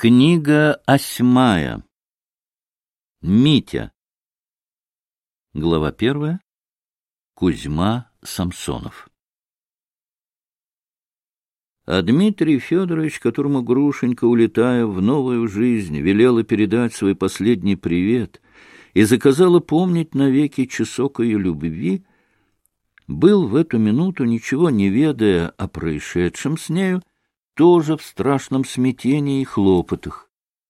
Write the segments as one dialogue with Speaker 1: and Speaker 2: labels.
Speaker 1: Книга 8. Митя. Глава 1. Кузьма Самсонов. А Дмитрий Федорович, которому Грушенька, улетая в новую жизнь, велела передать свой последний привет и заказала помнить навеки часок ее любви, был в эту минуту, ничего не ведая о происшедшем с нею, тоже в страшном смятении и хлопотах.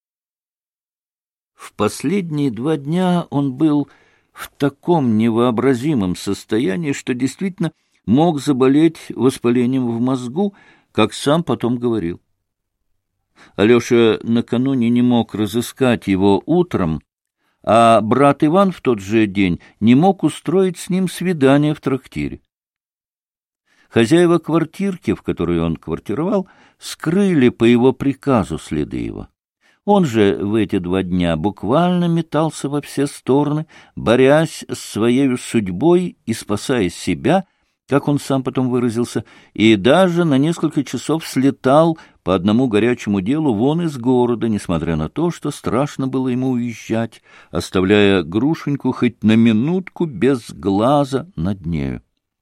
Speaker 1: В последние 2 дня он был в таком невообразимом состоянии, что действительно мог заболеть воспалением в мозгу, как сам потом говорил. Алеша накануне не мог разыскать его утром, а брат Иван в тот же день не мог устроить с ним свидание в трактире. Хозяева квартирки, в которой он квартировал, скрыли по его приказу следы его. Он же в эти 2 дня буквально метался во все стороны, борясь с своей судьбой и спасая себя, как он сам потом выразился, и даже на несколько часов слетал по одному горячему делу вон из города, несмотря на то, что страшно было ему уезжать, оставляя Грушеньку хоть на минутку без глаза над нею.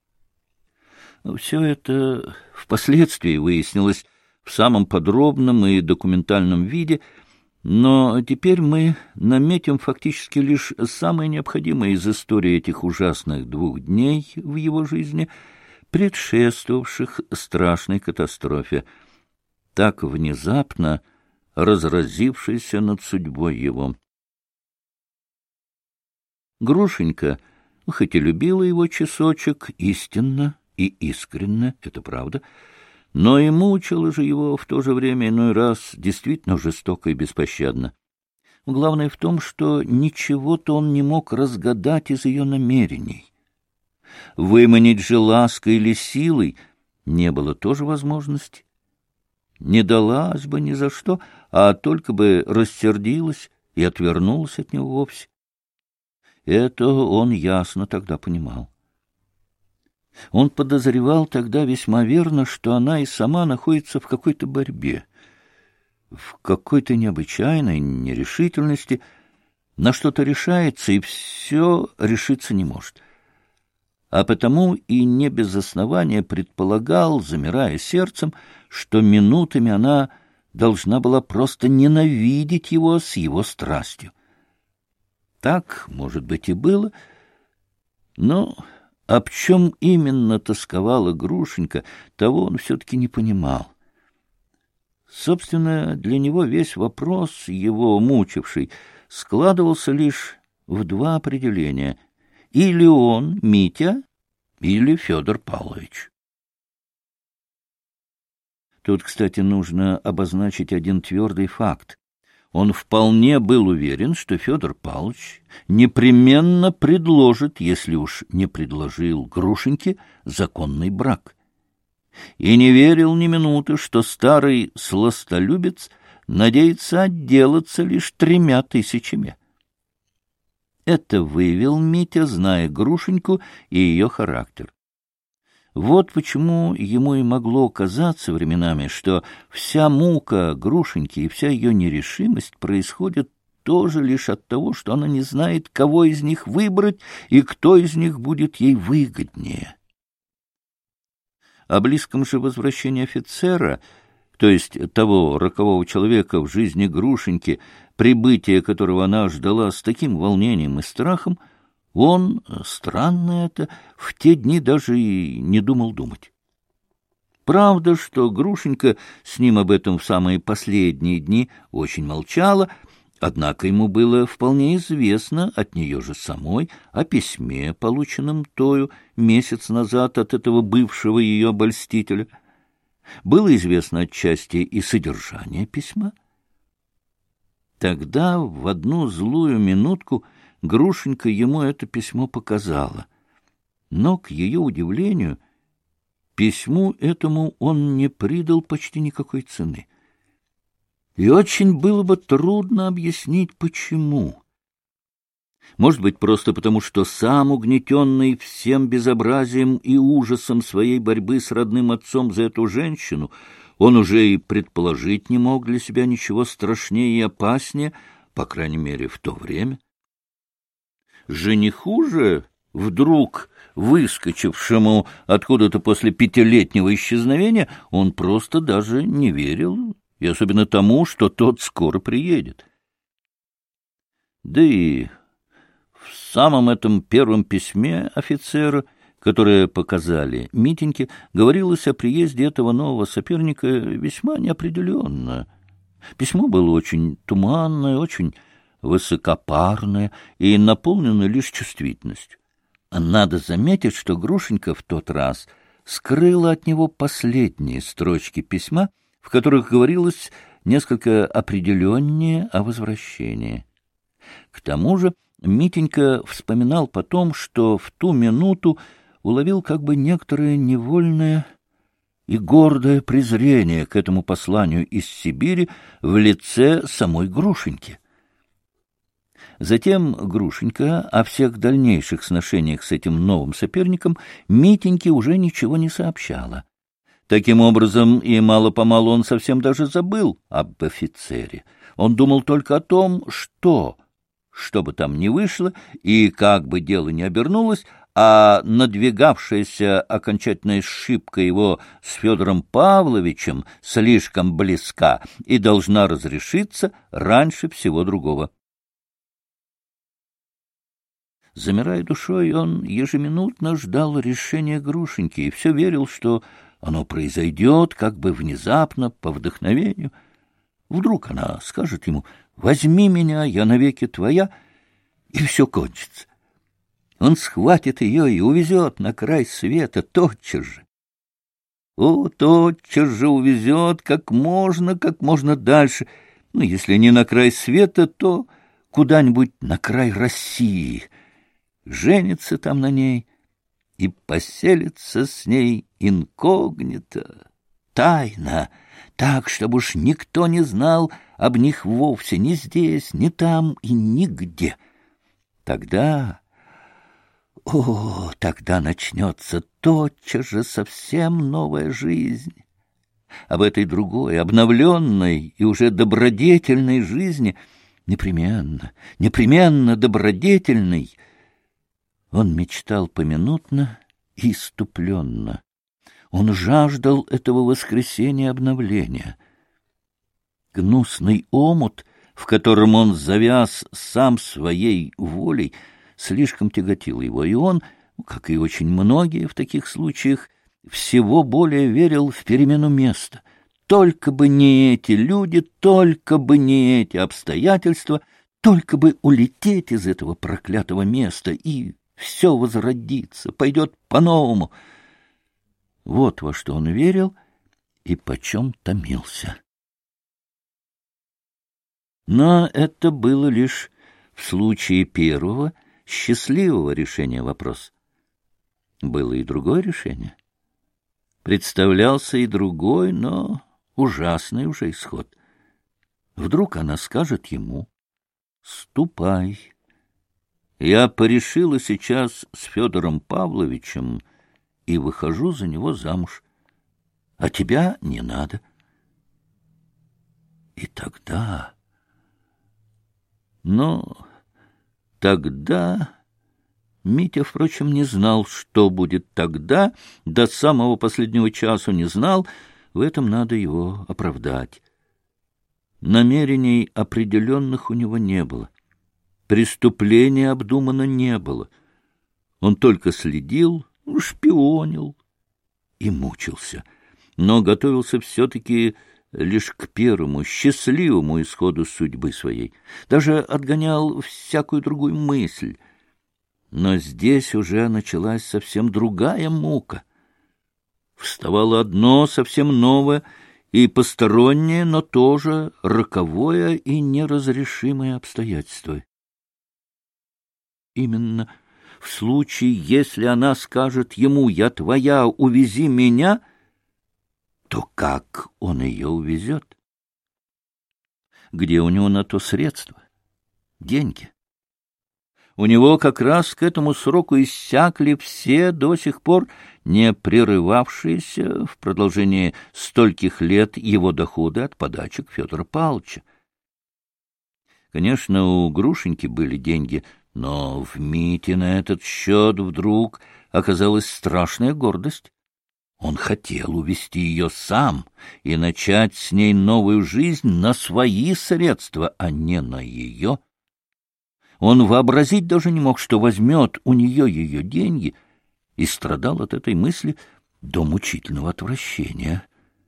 Speaker 1: Все это впоследствии выяснилось в самом подробном и документальном виде, но теперь мы наметим фактически лишь самое необходимое из истории этих ужасных 2 дней в его жизни, предшествовавших страшной катастрофе, так внезапно разразившейся над судьбой его. Грушенька, хоть и любила его часочек истинно и искренне, это правда, но и мучила же его в то же время иной раз действительно жестоко и беспощадно. Главное в том, что ничего-то он не мог разгадать из ее намерений. Выманить же лаской или силой не было тоже возможности. Не далась бы ни за что, а только бы рассердилась и отвернулась от него вовсе. Это он ясно тогда понимал. Он подозревал тогда весьма верно, что она и сама находится в какой-то борьбе, в какой-то необычайной нерешительности, на что-то решается и все решиться не может. А потому и не без основания предполагал, замирая сердцем, что минутами она должна была просто ненавидеть его с его страстью. Так, может быть, и было, но об чем именно тосковала Грушенька, того он все-таки не понимал. Собственно, для него весь вопрос, его мучивший, складывался лишь в 2 определения: или он, Митя, или Федор Павлович. Тут, кстати, нужно обозначить один твердый факт. Он вполне был уверен, что Федор Павлович непременно предложит, если уж не предложил Грушеньке, законный брак. И не верил ни минуты, что старый сластолюбец надеется отделаться лишь 3 тысячами. Это выявил Митя, зная Грушеньку и ее характер. Вот почему ему и могло казаться временами, что вся мука Грушеньки и вся ее нерешимость происходит тоже лишь от того, что она не знает, кого из них выбрать и кто из них будет ей выгоднее. О близком же возвращении офицера, то есть того рокового человека в жизни Грушеньки, прибытие которого она ждала с таким волнением и страхом, он, странно это, в те дни даже и не думал думать. Правда, что Грушенька с ним об этом в самые последние дни очень молчала, однако ему было вполне известно от нее же самой о письме, полученном тою месяц назад от этого бывшего ее обольстителя. Было известно отчасти и содержание письма. Тогда в одну злую минутку Грушенька ему это письмо показала. Но, к ее удивлению, письму этому он не придал почти никакой цены. И очень было бы трудно объяснить, почему. Может быть, просто потому, что сам, угнетенный всем безобразием и ужасом своей борьбы с родным отцом за эту женщину, Он уже и предположить не мог для себя ничего страшнее и опаснее, по крайней мере, в то время. Жениху же, вдруг выскочившему откуда-то после 5-летнего исчезновения, он просто даже не верил, и особенно тому, что тот скоро приедет. Да и в самом этом первом письме офицера, которое показали Митеньке, говорилось о приезде этого нового соперника весьма неопределенно. Письмо было очень туманное, очень высокопарное и наполнено лишь чувствительностью. Надо заметить, что Грушенька в тот раз скрыла от него последние строчки письма, в которых говорилось несколько определеннее о возвращении. К тому же Митенька вспоминал потом, что в ту минуту уловил как бы некоторое невольное и гордое презрение к этому посланию из Сибири в лице самой Грушеньки. Затем Грушенька о всех дальнейших сношениях с этим новым соперником Митеньке уже ничего не сообщала. Таким образом, и мало-помалу он совсем даже забыл об офицере. Он думал только о том, что бы там ни вышло и как бы дело ни обернулось, а надвигавшаяся окончательная сшибка его с Федором Павловичем слишком близка и должна разрешиться раньше всего другого. Замирая душой, он ежеминутно ждал решения Грушеньки и все верил, что оно произойдет как бы внезапно, по вдохновению. Вдруг она скажет ему: «Возьми меня, я навеки твоя», и все кончится. Он схватит ее и увезет на край света тотчас же. Тотчас же увезет как можно дальше. Если не на край света, то куда-нибудь на край России. Женится там на ней и поселится с ней инкогнито, тайно, так, чтобы уж никто не знал об них вовсе, ни здесь, ни там и нигде. Тогда начнется тотчас же совсем новая жизнь. Об этой другой, обновленной и уже добродетельной жизни, непременно добродетельной, он мечтал поминутно и исступленно. Он жаждал этого воскресения обновления. Гнусный омут, в котором он завяз сам своей волей, слишком тяготил его, и он, как и очень многие в таких случаях, всего более верил в перемену места. Только бы не эти люди, только бы не эти обстоятельства, только бы улететь из этого проклятого места, и все возродится, пойдет по-новому. Вот во что он верил и почем томился. Но это было лишь в случае первого счастливого решения вопроса. Было и другое решение. Представлялся и другой, но ужасный уже исход. Вдруг она скажет ему: «Ступай. Я порешила сейчас с Федором Павловичем и выхожу за него замуж, а тебя не надо». И тогда... Но тогда... Митя, впрочем, не знал, что будет тогда, до самого последнего часу не знал, в этом надо его оправдать. Намерений определенных у него не было. Преступления обдумано не было. Он только следил, шпионил и мучился, но готовился все-таки лишь к первому, счастливому исходу судьбы своей. Даже отгонял всякую другую мысль. Но здесь уже началась совсем другая мука. Вставало одно совсем новое и постороннее, но тоже роковое и неразрешимое обстоятельство. Именно в случае, если она скажет ему: «Я твоя, увези меня», то как он ее увезет? Где у него на то средства? Деньги? У него как раз к этому сроку иссякли все до сих пор не прерывавшиеся в продолжении стольких лет его доходы от подачек Федора Павловича. Конечно, у Грушеньки были деньги, но в Мите на этот счет вдруг оказалась страшная гордость. Он хотел увести ее сам и начать с ней новую жизнь на свои средства, а не на ее. Он вообразить даже не мог, что возьмет у нее ее деньги, и страдал от этой мысли до мучительного отвращения.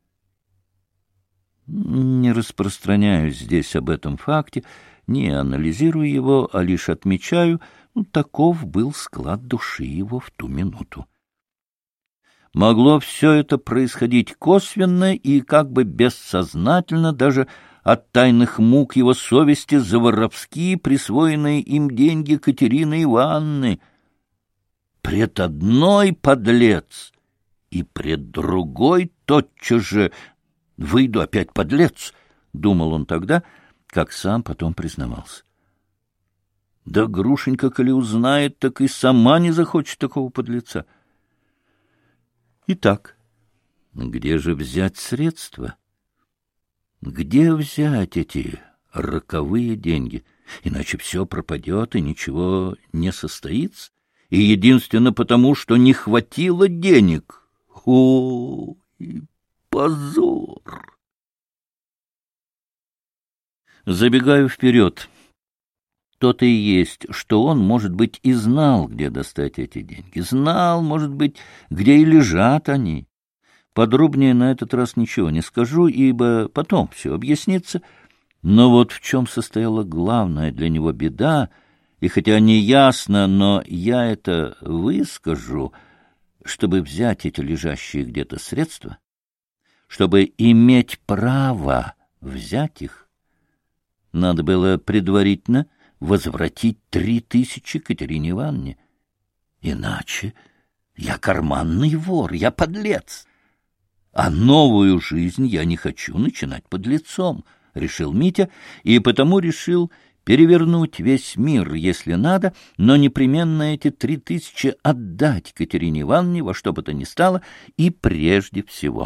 Speaker 1: Не распространяюсь здесь об этом факте, не анализирую его, а лишь отмечаю, таков был склад души его в ту минуту. Могло все это происходить косвенно и как бы бессознательно, даже от тайных мук его совести за воровски присвоенные им деньги Катерины Ивановны. Пред одной подлец, и пред другой тотчас же выйду опять подлец, — думал он тогда, как сам потом признавался. Да Грушенька, коли узнает, так и сама не захочет такого подлеца. Итак, где же взять средства? Где взять эти роковые деньги? Иначе все пропадет и ничего не состоится. И единственно потому, что не хватило денег. О, позор! Забегаю вперед. То-то и есть, что он, может быть, и знал, где достать эти деньги. Знал, может быть, где и лежат они. Подробнее на этот раз ничего не скажу, ибо потом все объяснится. Но вот в чем состояла главная для него беда, и хотя не ясно, но я это выскажу, чтобы взять эти лежащие где-то средства, чтобы иметь право взять их, надо было предварительно возвратить 3000 Катерине Ивановне. Иначе я карманный вор, я подлец. А новую жизнь я не хочу начинать подлецом, — решил Митя, и потому решил перевернуть весь мир, если надо, но непременно эти 3000 отдать Катерине Ивановне во что бы то ни стало и прежде всего.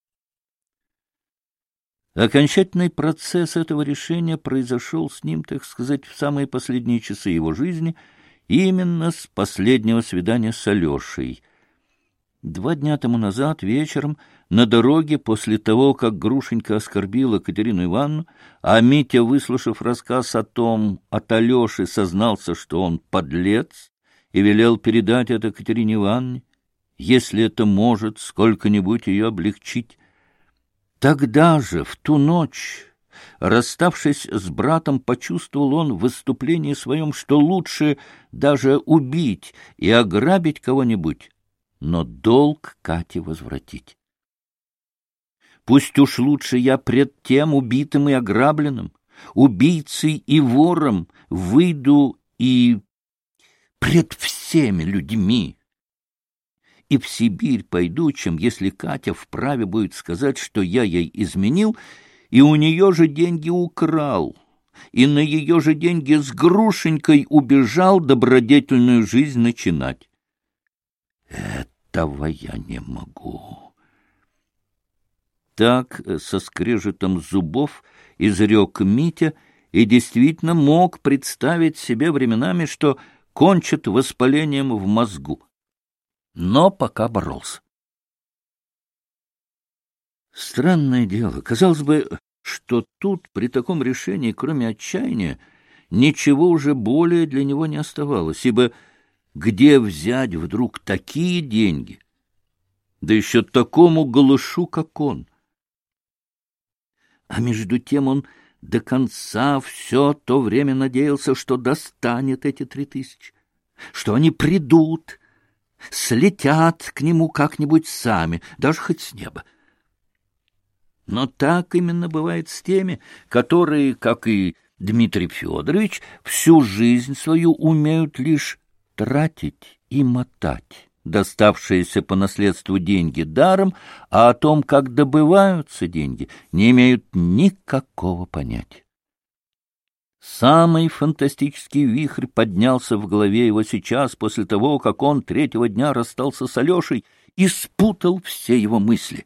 Speaker 1: Окончательный процесс этого решения произошел с ним, так сказать, в самые последние часы его жизни, именно с последнего свидания с Алешей. 2 дня тому назад вечером на дороге, после того, как Грушенька оскорбила Катерину Ивановну, а Митя, выслушав рассказ о том от Алеши, сознался, что он подлец, и велел передать это Катерине Ивановне, если это может сколько-нибудь ее облегчить. Тогда же, в ту ночь, расставшись с братом, почувствовал он в выступлении своем, что лучше даже убить и ограбить кого-нибудь, но долг Кате возвратить. Пусть уж лучше я пред тем убитым и ограбленным, убийцей и вором выйду и пред всеми людьми, и в Сибирь пойду, чем если Катя вправе будет сказать, что я ей изменил, и у нее же деньги украл, и на ее же деньги с Грушенькой убежал добродетельную жизнь начинать. Этого я не могу. Так, со скрежетом зубов, изрек Митя, и действительно мог представить себе временами, что кончит воспалением в мозгу. Но пока боролся. Странное дело. Казалось бы, что тут при таком решении, кроме отчаяния, ничего уже более для него не оставалось, ибо где взять вдруг такие деньги, да еще такому голышу, как он? А между тем он до конца все то время надеялся, что достанет эти 3000, что они придут, слетят к нему как-нибудь сами, даже хоть с неба. Но так именно бывает с теми, которые, как и Дмитрий Федорович, всю жизнь свою умеют лишь тратить и мотать доставшиеся по наследству деньги даром, а о том, как добываются деньги, не имеют никакого понятия. Самый фантастический вихрь поднялся в голове его сейчас, после того, как он третьего дня расстался с Алешей и спутал все его мысли.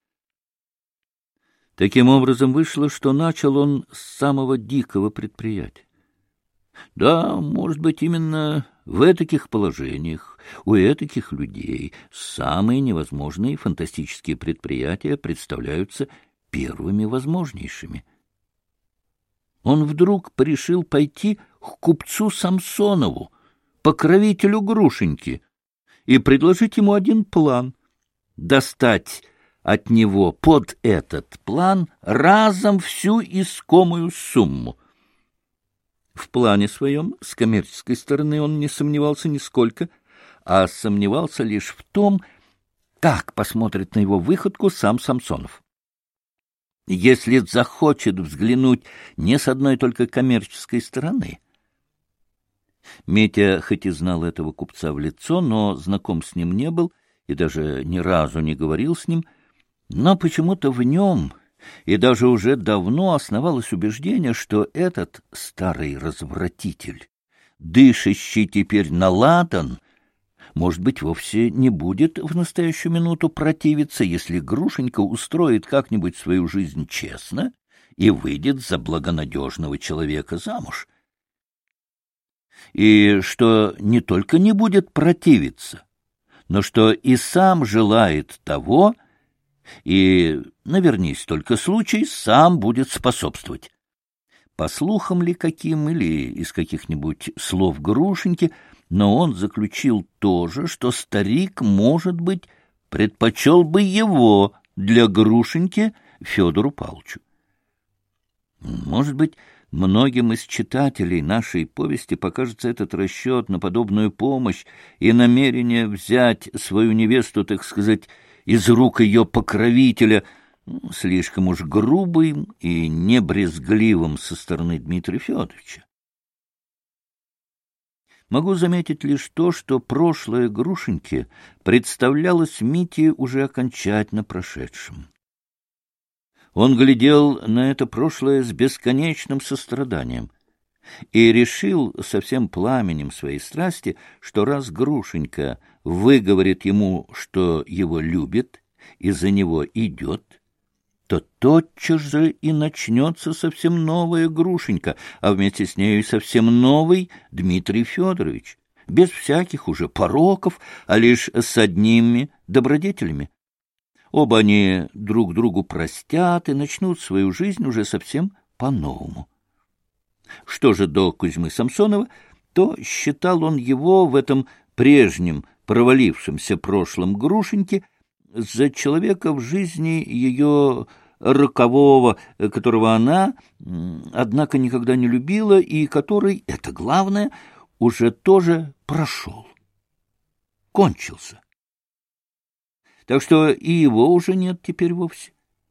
Speaker 1: Таким образом, вышло, что начал он с самого дикого предприятия. Да, может быть, именно в этаких положениях, у этаких людей самые невозможные фантастические предприятия представляются первыми возможнейшими. Он вдруг порешил пойти к купцу Самсонову, покровителю Грушеньки, и предложить ему один план — достать от него под этот план разом всю искомую сумму. В плане своем с коммерческой стороны он не сомневался нисколько, а сомневался лишь в том, как посмотрит на его выходку сам Самсонов. Если захочет взглянуть не с одной только коммерческой стороны. Митя хоть и знал этого купца в лицо, но знаком с ним не был и даже ни разу не говорил с ним, но почему-то в нем и даже уже давно основалось убеждение, что этот старый развратитель, дышащий теперь на ладан, может быть, вовсе не будет в настоящую минуту противиться, если Грушенька устроит как-нибудь свою жизнь честно и выйдет за благонадежного человека замуж. И что не только не будет противиться, но что и сам желает того, и, навернись только случай, сам будет способствовать. По слухам ли каким или из каких-нибудь слов Грушеньки, но он заключил тоже, что старик, может быть, предпочел бы его для Грушеньки Федору Павловичу. Может быть, многим из читателей нашей повести покажется этот расчет на подобную помощь и намерение взять свою невесту, так сказать, из рук ее покровителя, слишком уж грубым и небрезгливым со стороны Дмитрия Федоровича. Могу заметить лишь то, что прошлое Грушеньки представлялось Мите уже окончательно прошедшим. Он глядел на это прошлое с бесконечным состраданием и решил со всем пламенем своей страсти, что раз Грушенька выговорит ему, что его любит и за него идет, то тотчас же и начнется совсем новая Грушенька, а вместе с нею и совсем новый Дмитрий Федорович, без всяких уже пороков, а лишь с одними добродетелями. Оба они друг другу простят и начнут свою жизнь уже совсем по-новому. Что же до Кузьмы Самсонова, то считал он его в этом прежнем провалившемся прошлом Грушеньке за человека в жизни ее рокового, которого она, однако, никогда не любила и который, это главное, уже тоже прошел, кончился. Так что и его уже нет теперь вовсе.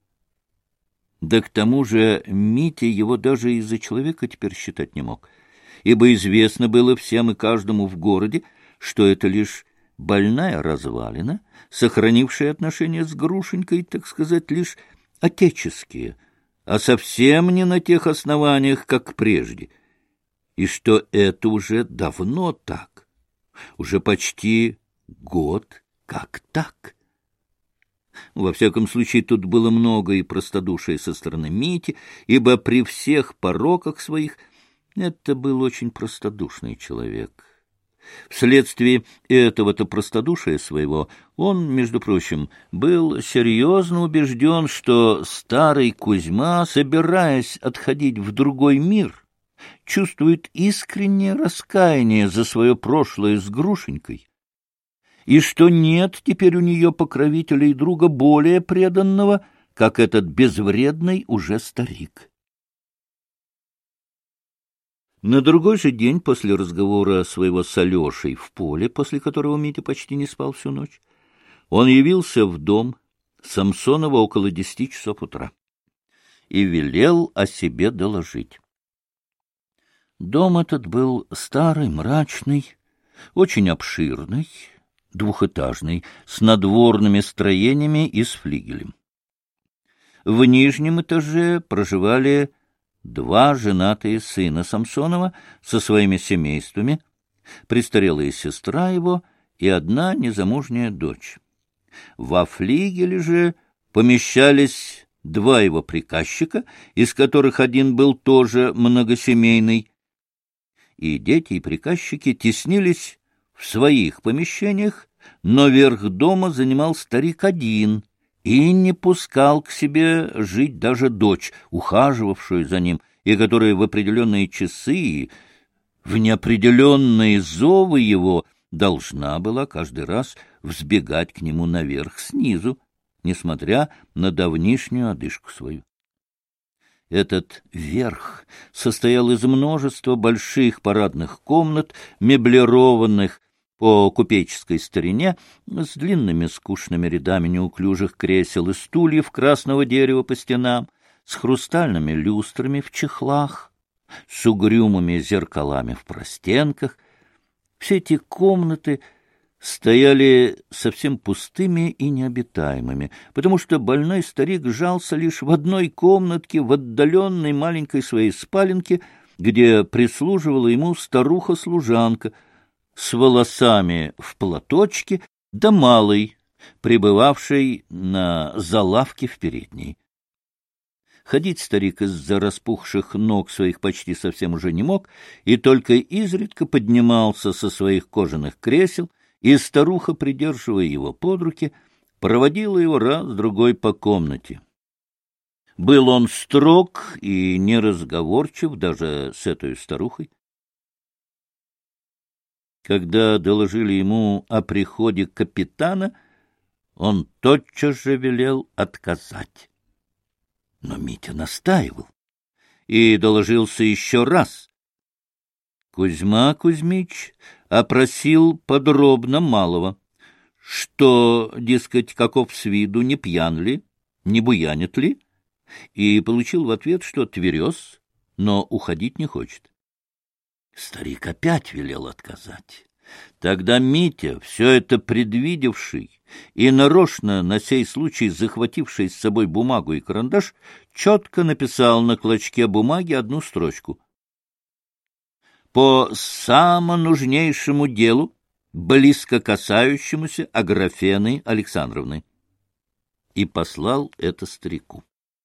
Speaker 1: Да к тому же Митя его даже из-за человека теперь считать не мог, ибо известно было всем и каждому в городе, что это лишь больная развалина, сохранившая отношения с Грушенькой, так сказать, лишь отеческие, а совсем не на тех основаниях, как прежде, и что это уже давно так, уже почти год как так. Во всяком случае, тут было много и простодушия со стороны Мити, ибо при всех пороках своих это был очень простодушный человек. Вследствие этого-то простодушия своего он, между прочим, был серьезно убежден, что старый Кузьма, собираясь отходить в другой мир, чувствует искреннее раскаяние за свое прошлое с Грушенькой, и что нет теперь у нее покровителя и друга более преданного, как этот безвредный уже старик. На другой же день после разговора своего с Алешей в поле, после которого Митя почти не спал всю ночь, он явился в дом Самсонова около 10 часов утра и велел о себе доложить. Дом этот был старый, мрачный, очень обширный, двухэтажный, с надворными строениями и с флигелем. В нижнем этаже проживали 2 женатые сына Самсонова со своими семействами, престарелая сестра его и 1 незамужняя дочь. Во флигеле же помещались 2 его приказчика, из которых один был тоже многосемейный, и дети и приказчики теснились в своих помещениях, но верх дома занимал старик один и не пускал к себе жить даже дочь, ухаживавшую за ним, и которая в определенные часы, в неопределенные зовы его, должна была каждый раз взбегать к нему наверх снизу, несмотря на давнишнюю одышку свою. Этот верх состоял из множества больших парадных комнат, меблированных по купеческой старине, с длинными скучными рядами неуклюжих кресел и стульев красного дерева по стенам, с хрустальными люстрами в чехлах, с угрюмыми зеркалами в простенках. Все эти комнаты стояли совсем пустыми и необитаемыми, потому что больной старик жался лишь в одной комнатке, в отдаленной маленькой своей спаленке, где прислуживала ему старуха-служанка с волосами в платочке, да малой, пребывавшей на залавке в передней. Ходить старик из-за распухших ног своих почти совсем уже не мог, и только изредка поднимался со своих кожаных кресел, и старуха, придерживая его под руки, проводила его раз-другой по комнате. Был он строг и неразговорчив даже с этой старухой. Когда доложили ему о приходе капитана, он тотчас же велел отказать. Но Митя настаивал и доложился еще раз. Кузьма Кузьмич опросил подробно малого, что, дескать, каков с виду, не пьян ли, не буянит ли, и получил в ответ, что тверез, но уходить не хочет. Старик опять велел отказать. Тогда Митя, все это предвидевший и нарочно на сей случай захвативший с собой бумагу и карандаш, четко написал на клочке бумаги одну строчку: «По самонужнейшему делу, близко касающемуся Аграфены Александровны», и послал это старику.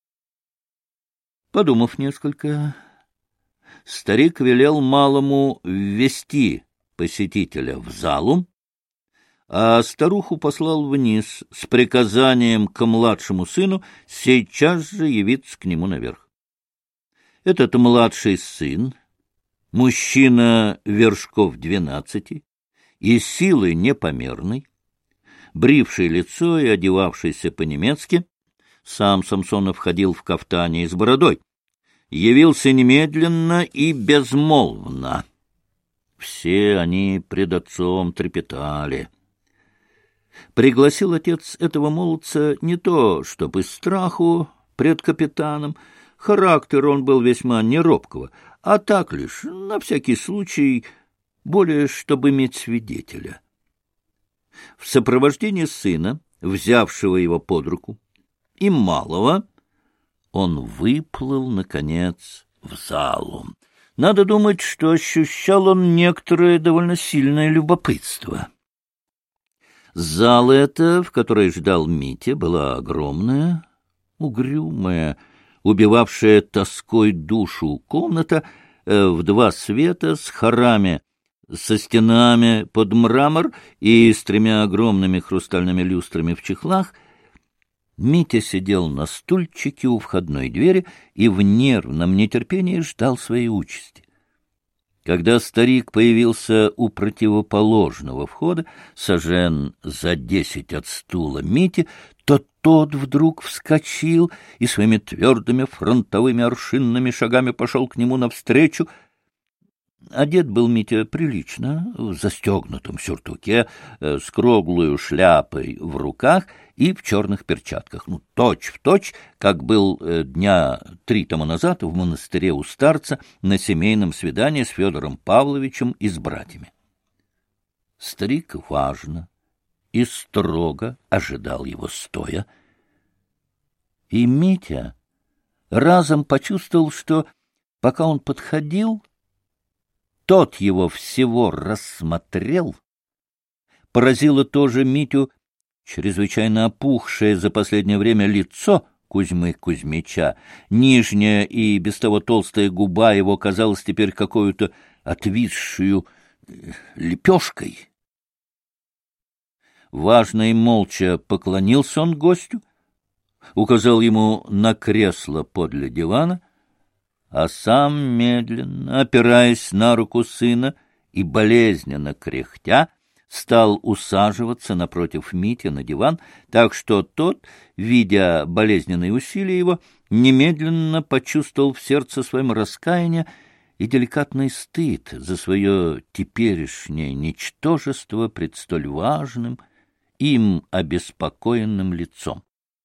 Speaker 1: Подумав несколько, старик велел малому ввести посетителя в залу, а старуху послал вниз с приказанием к младшему сыну сейчас же явиться к нему наверх. Этот младший сын, мужчина вершков 12 и силы непомерной, бривший лицо и одевавшийся по-немецки, сам Самсонов ходил в кафтане и с бородой, явился немедленно и безмолвно. Все они пред отцом трепетали. Пригласил отец этого молодца не то, чтоб из страху пред капитаном, характер он был весьма неробкого, а так лишь, на всякий случай, более, чтобы иметь свидетеля. В сопровождении сына, взявшего его под руку, и малого, он выплыл, наконец, в залу. Надо думать, что ощущал он некоторое довольно сильное любопытство. Зала эта, в которой ждал Митя, была огромная, угрюмая, убивавшая тоской душу комната в 2 света с хорами, со стенами под мрамор и с 3 огромными хрустальными люстрами в чехлах. Митя сидел на стульчике у входной двери и в нервном нетерпении ждал своей участи. Когда старик появился у противоположного входа, сажен за 10 от стула Мити, то тот вдруг вскочил и своими твердыми фронтовыми аршинными шагами пошел к нему навстречу. Одет был Митя прилично, в застегнутом сюртуке, с круглой шляпой в руках и в черных перчатках. Точь-в-точь, как был 3 дня тому назад в монастыре у старца на семейном свидании с Федором Павловичем и с братьями. Старик важно и строго ожидал его стоя. И Митя разом почувствовал, что Пока он подходил, тот его всего рассмотрел. Поразило тоже Митю чрезвычайно опухшее за последнее время лицо Кузьмы Кузьмича. Нижняя и без того толстая губа его казалась теперь какой-то отвисшую лепешкой. Важно и молча поклонился он гостю, указал ему на кресло подле дивана, а сам медленно, опираясь на руку сына и болезненно кряхтя, стал усаживаться напротив Мити на диван, так что тот, видя болезненные усилия его, немедленно почувствовал в сердце своем раскаяние и деликатный стыд за свое теперешнее ничтожество пред столь важным, им обеспокоенным лицом.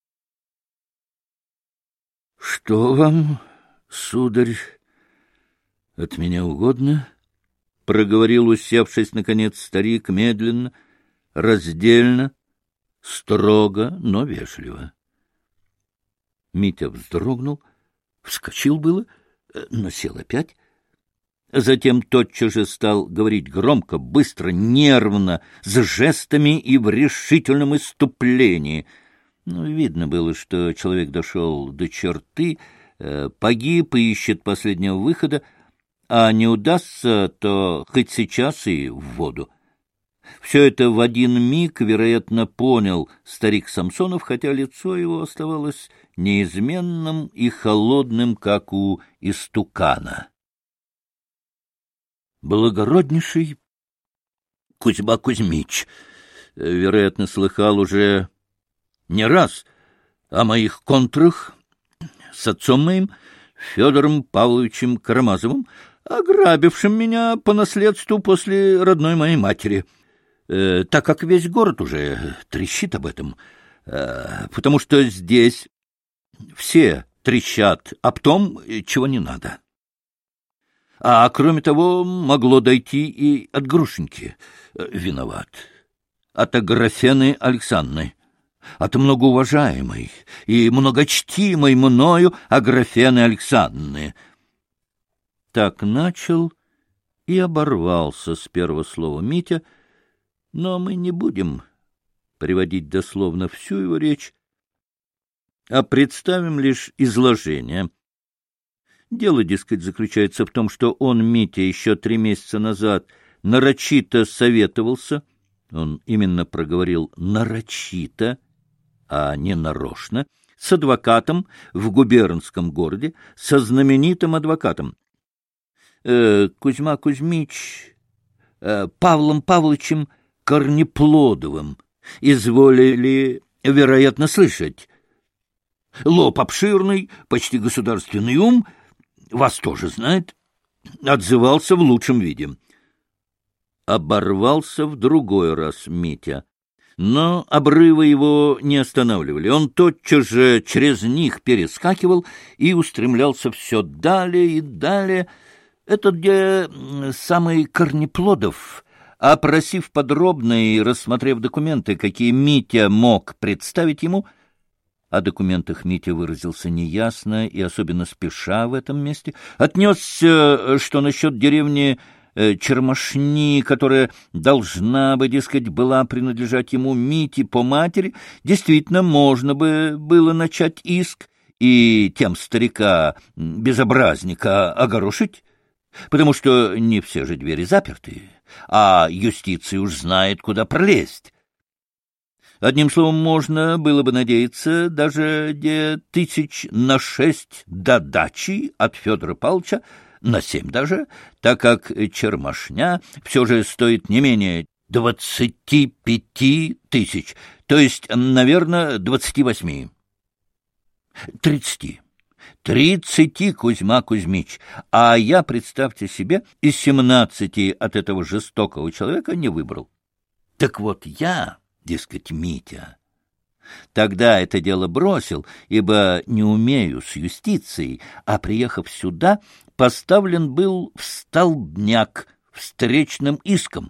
Speaker 1: — Что вам, сударь, от меня угодно? — проговорил, усевшись, наконец, старик медленно, раздельно, строго, но вежливо. Митя вздрогнул, вскочил было, но сел опять. Затем тотчас же стал говорить громко, быстро, нервно, с жестами и в решительном исступлении. Видно было, что человек дошел до черты, погиб и ищет последнего выхода, а не удастся, то хоть сейчас и в воду. Все это в один миг, вероятно, понял старик Самсонов, хотя лицо его оставалось неизменным и холодным, как у истукана. Благороднейший Кузьма Кузьмич, вероятно, слыхал уже не раз о моих контрах с отцом моим, Федором Павловичем Карамазовым, ограбившим меня по наследству после родной моей матери, так как весь город уже трещит об этом, потому что здесь все трещат об том, чего не надо. А кроме того, могло дойти и от Грушеньки. Виноват. От Аграфены Александры. От многоуважаемой и многочтимой мною Аграфены Александры. Так начал и оборвался с первого слова Митя, но мы не будем приводить дословно всю его речь, а представим лишь изложение. Дело, дескать, заключается в том, что он, Митя, еще 3 месяца назад нарочито советовался, он именно проговорил «нарочито», а не нарочно, с адвокатом в губернском городе, со знаменитым адвокатом. Кузьма Кузьмич, Павлом Павловичем Корнеплодовым, изволили, вероятно, слышать. Лоб обширный, почти государственный ум, вас тоже знает, отзывался в лучшем виде. Оборвался в другой раз Митя. Но обрывы его не останавливали. Он тотчас же через них перескакивал и устремлялся все далее и далее. Это где самый Корнеплодов, опросив подробно и рассмотрев документы, какие Митя мог представить ему, о документах Митя выразился неясно и особенно спеша в этом месте, отнесся, что насчет деревни Чермашни, которая должна бы, дескать, была принадлежать ему Мите по матери, действительно можно бы было начать иск и тем старика-безобразника огорошить, потому что не все же двери заперты, а юстиция уж знает, куда пролезть. Одним словом, можно было бы надеяться даже 6 до дачи от Федора Павловича, на 7 даже, так как Чермашня все же стоит не менее 25 тысяч, то есть, наверное, 28. 30, Кузьма Кузьмич, а я, представьте себе, из 17 от этого жестокого человека не выбрал. Так вот я, дескать, Митя, тогда это дело бросил, ибо не умею с юстицией, а, приехав сюда, поставлен был в столбняк встречным иском.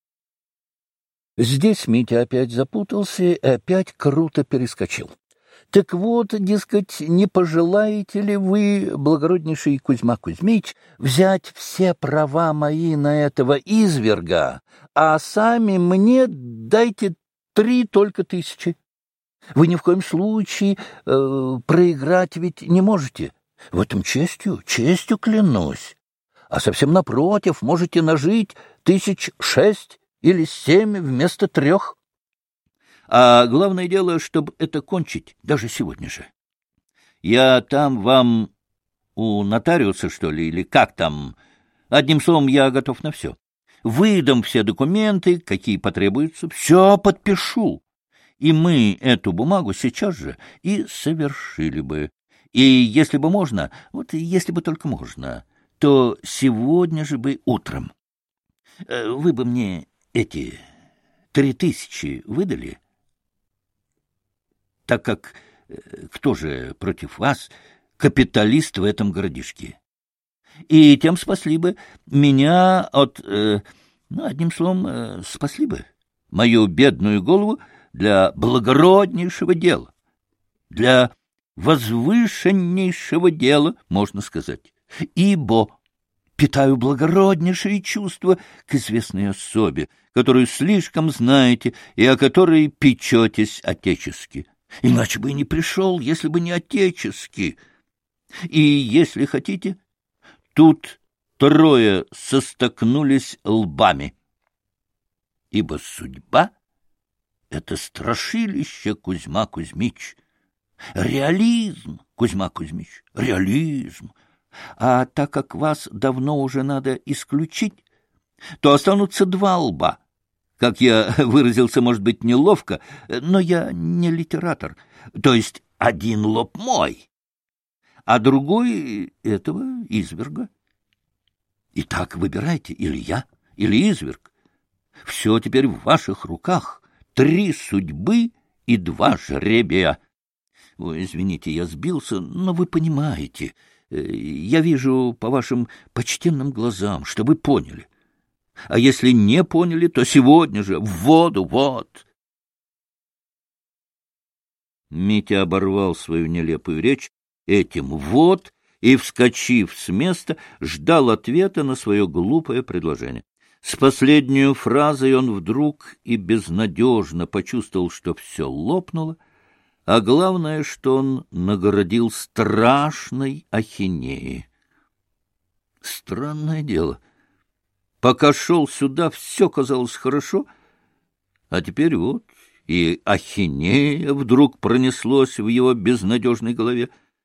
Speaker 1: Здесь Митя опять запутался и опять круто перескочил. Так вот, дескать, не пожелаете ли вы, благороднейший Кузьма Кузьмич, взять все права мои на этого изверга, а сами мне дайте 3 только тысячи? Вы ни в коем случае проиграть ведь не можете. В этом честью клянусь. А совсем напротив, можете нажить 6 или 7 вместо 3. А главное дело, чтобы это кончить даже сегодня же. Я там вам у нотариуса, что ли, или как там? Одним словом, я готов на все. Выдам все документы, какие потребуются, все подпишу. И мы эту бумагу сейчас же и совершили бы. И если бы можно, вот если бы только можно, то сегодня же бы утром. Вы бы мне эти 3000 выдали? Так как кто же против вас капиталист в этом городишке? И тем спасли бы меня от... одним словом, спасли бы мою бедную голову для благороднейшего дела, для возвышеннейшего дела, можно сказать, ибо питаю благороднейшие чувства к известной особе, которую слишком знаете и о которой печетесь отечески. Иначе бы и не пришел, если бы не отечески. И, если хотите, тут 3 состолкнулись лбами, ибо судьба — это страшилище, Кузьма Кузьмич. Реализм, Кузьма Кузьмич, реализм. А так как вас давно уже надо исключить, то останутся 2 лба. Как я выразился, может быть, неловко, но я не литератор. То есть 1 лоб мой, а другой — этого изверга. Итак, выбирайте, или я, или изверг. Все теперь в ваших руках. 3 судьбы и 2 жребия. Ой, извините, я сбился, но вы понимаете. Я вижу по вашим почтенным глазам, что вы поняли. А если не поняли, то сегодня же в воду, вот. Митя оборвал свою нелепую речь этим «вот» и, вскочив с места, ждал ответа на свое глупое предложение. С последней фразой он вдруг и безнадежно почувствовал, что все лопнуло, а главное, что он нагородил страшной ахинеей. Странное дело. Пока шел сюда, все казалось хорошо, а теперь вот и ахинея вдруг пронеслось в его безнадежной голове.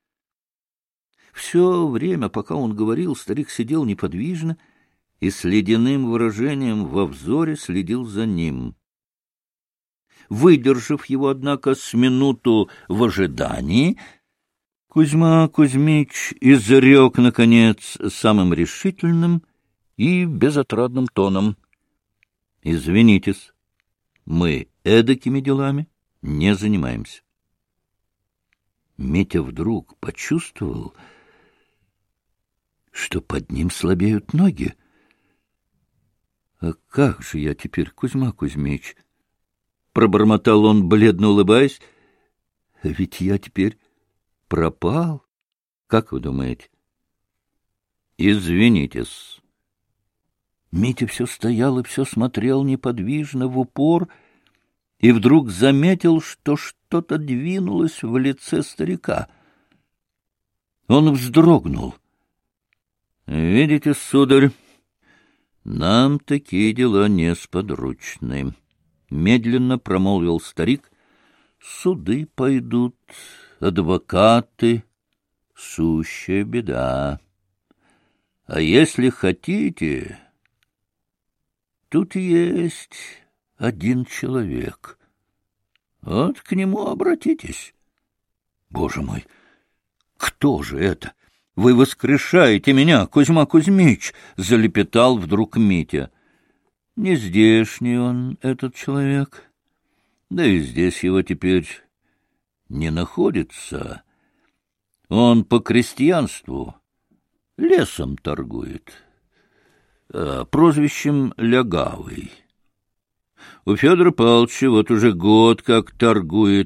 Speaker 1: Все время, пока он говорил, старик сидел неподвижно и с ледяным выражением во взоре следил за ним. Выдержав его, однако, с минуту в ожидании, Кузьма Кузьмич изрек, наконец, самым решительным и безотрадным тоном: «Извинитесь, мы эдакими делами не занимаемся». Митя вдруг почувствовал, что под ним слабеют ноги. «А как же я теперь, Кузьма Кузьмич?» — пробормотал он, бледно улыбаясь. «Ведь я теперь пропал. Как вы думаете?» «Извинитесь». Митя все стоял и все смотрел неподвижно в упор, и вдруг заметил, что что-то двинулось в лице старика. Он вздрогнул. «Видите, сударь, нам такие дела несподручны», — медленно промолвил старик. «Суды пойдут, адвокаты, сущая беда. А если хотите, тут есть один человек. Вот к нему обратитесь». «Боже мой, кто же это? Вы воскрешаете меня, Кузьма Кузьмич!» — залепетал вдруг Митя. «Не здешний он, этот человек. Да и здесь его теперь не находится. Он по крестьянству лесом торгует, прозвищем Лягавый. У Федора Павловича вот уже год как торгует в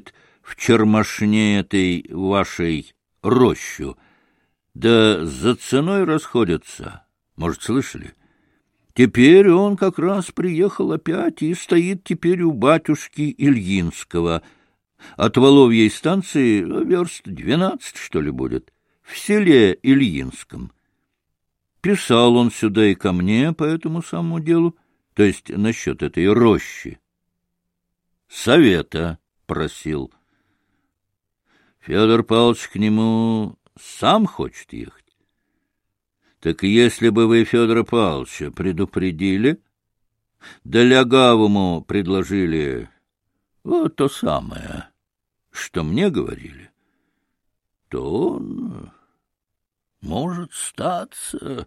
Speaker 1: в чермашне этой вашей рощу, да за ценой расходятся. Может, слышали? Теперь он как раз приехал опять и стоит теперь у батюшки Ильинского. От Воловьей станции верст 12, что ли, будет, в селе Ильинском. Писал он сюда и ко мне по этому самому делу, то есть насчет этой рощи. Совета просил. Федор Павлович к нему сам хочет ехать. Так если бы вы Федора Павловича предупредили, да Лягавому предложили вот то самое, что мне говорили, то он может статься.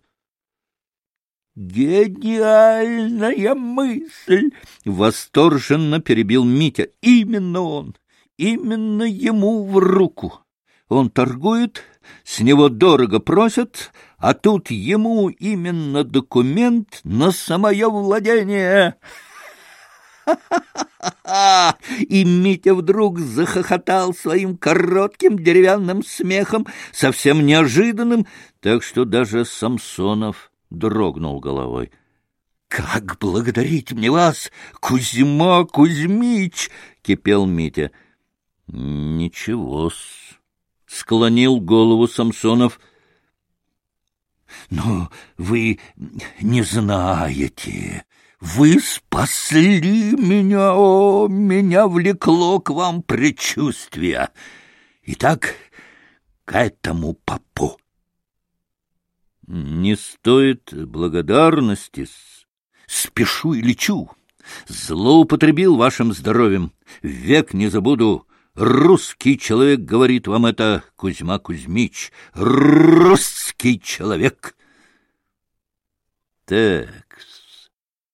Speaker 1: «Гениальная мысль!» — восторженно перебил Митя. «Именно он, именно ему в руку. Он торгует, с него дорого просят, а тут ему именно документ на самое владение». «Ха-ха-ха-ха!» И Митя вдруг захохотал своим коротким деревянным смехом, совсем неожиданным, так что даже Самсонов дрогнул головой. «Как благодарить мне вас, Кузьма Кузьмич!» — кипел Митя. «Ничего-с», — склонил голову Самсонов. «Но вы не знаете, вы спасли меня, о, меня влекло к вам предчувствие. Итак, к этому попу». «Не стоит благодарности. Спешу и лечу. Злоупотребил вашим здоровьем. Век не забуду. Русский человек говорит вам это, Кузьма Кузьмич. Русский человек». Так-с.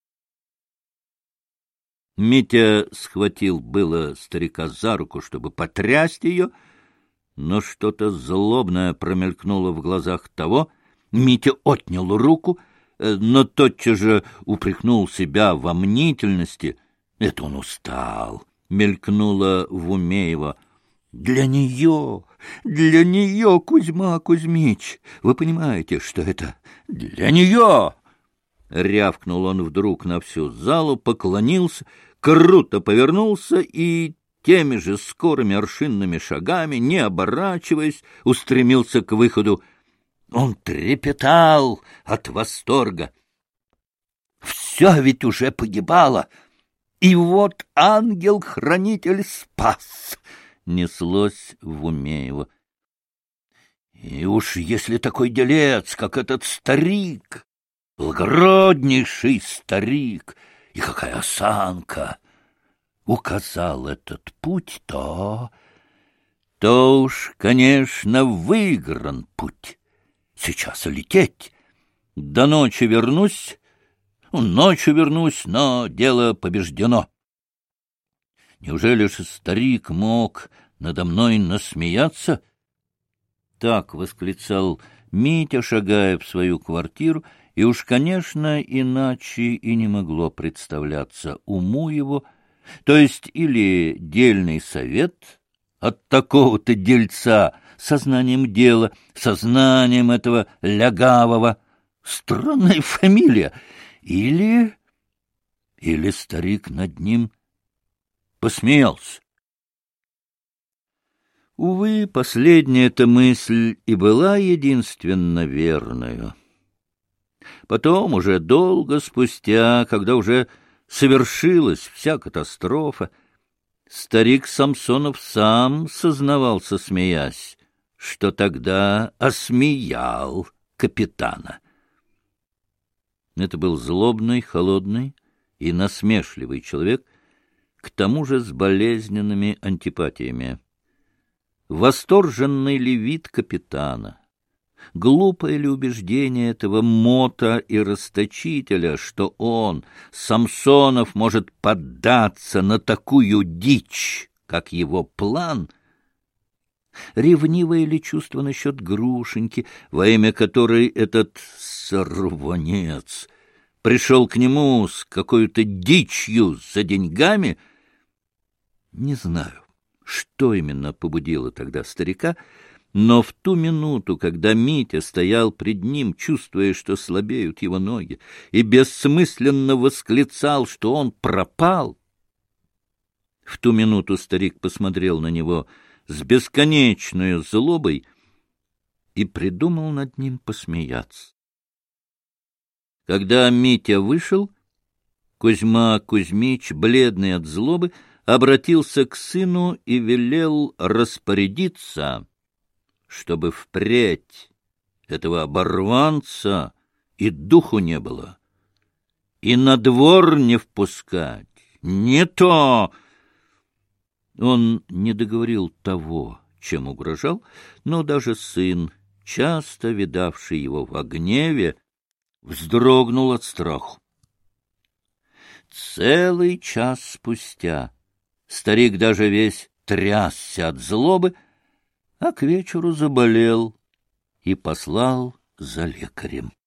Speaker 1: Митя схватил было старика за руку, чтобы потрясть ее, но что-то злобное промелькнуло в глазах того. Митя отнял руку, но тотчас же упрекнул себя во мнительности. Это он устал, мелькнуло в уме его. Для нее, Кузьма Кузьмич, вы понимаете, что это для нее? Рявкнул он вдруг на всю залу, поклонился, круто повернулся и теми же скорыми аршинными шагами, не оборачиваясь, устремился к выходу. Он трепетал от восторга. Все ведь уже погибало, и вот ангел-хранитель спас, неслось в уме его. И уж если такой делец, как этот старик, благороднейший старик, и какая осанка, указал этот путь, то уж, конечно, выигран путь. Сейчас лететь. До ночи вернусь, ночью вернусь, но дело побеждено. Неужели же старик мог надо мной насмеяться? Так восклицал Митя, шагая в свою квартиру, и уж, конечно, иначе и не могло представляться уму его, то есть или дельный совет от такого-то дельца, сознанием дела, сознанием этого Лягавого, странная фамилия, или старик над ним посмеялся. Увы, последняя эта мысль и была единственно верною. Потом, уже долго спустя, когда уже совершилась вся катастрофа, старик Самсонов сам сознавался, смеясь, что тогда осмеял капитана. Это был злобный, холодный и насмешливый человек, к тому же с болезненными антипатиями. Восторженный ли вид капитана, глупое ли убеждение этого мота и расточителя, что он, Самсонов, может поддаться на такую дичь, как его план — ревнивое ли чувство насчет Грушеньки, во имя которой этот сорванец пришел к нему с какой-то дичью за деньгами? Не знаю, что именно побудило тогда старика, но в ту минуту, когда Митя стоял пред ним, чувствуя, что слабеют его ноги, и бессмысленно восклицал, что он пропал, в ту минуту старик посмотрел на него с бесконечной злобой и придумал над ним посмеяться. Когда Митя вышел, Кузьма Кузьмич, бледный от злобы, обратился к сыну и велел распорядиться, чтобы впредь этого оборванца и духу не было, и на двор не впускать. Не то! Он не договорил того, чем угрожал, но даже сын, часто видавший его в гневе, вздрогнул от страху. Целый час спустя старик даже весь трясся от злобы, а к вечеру заболел и послал за лекарем.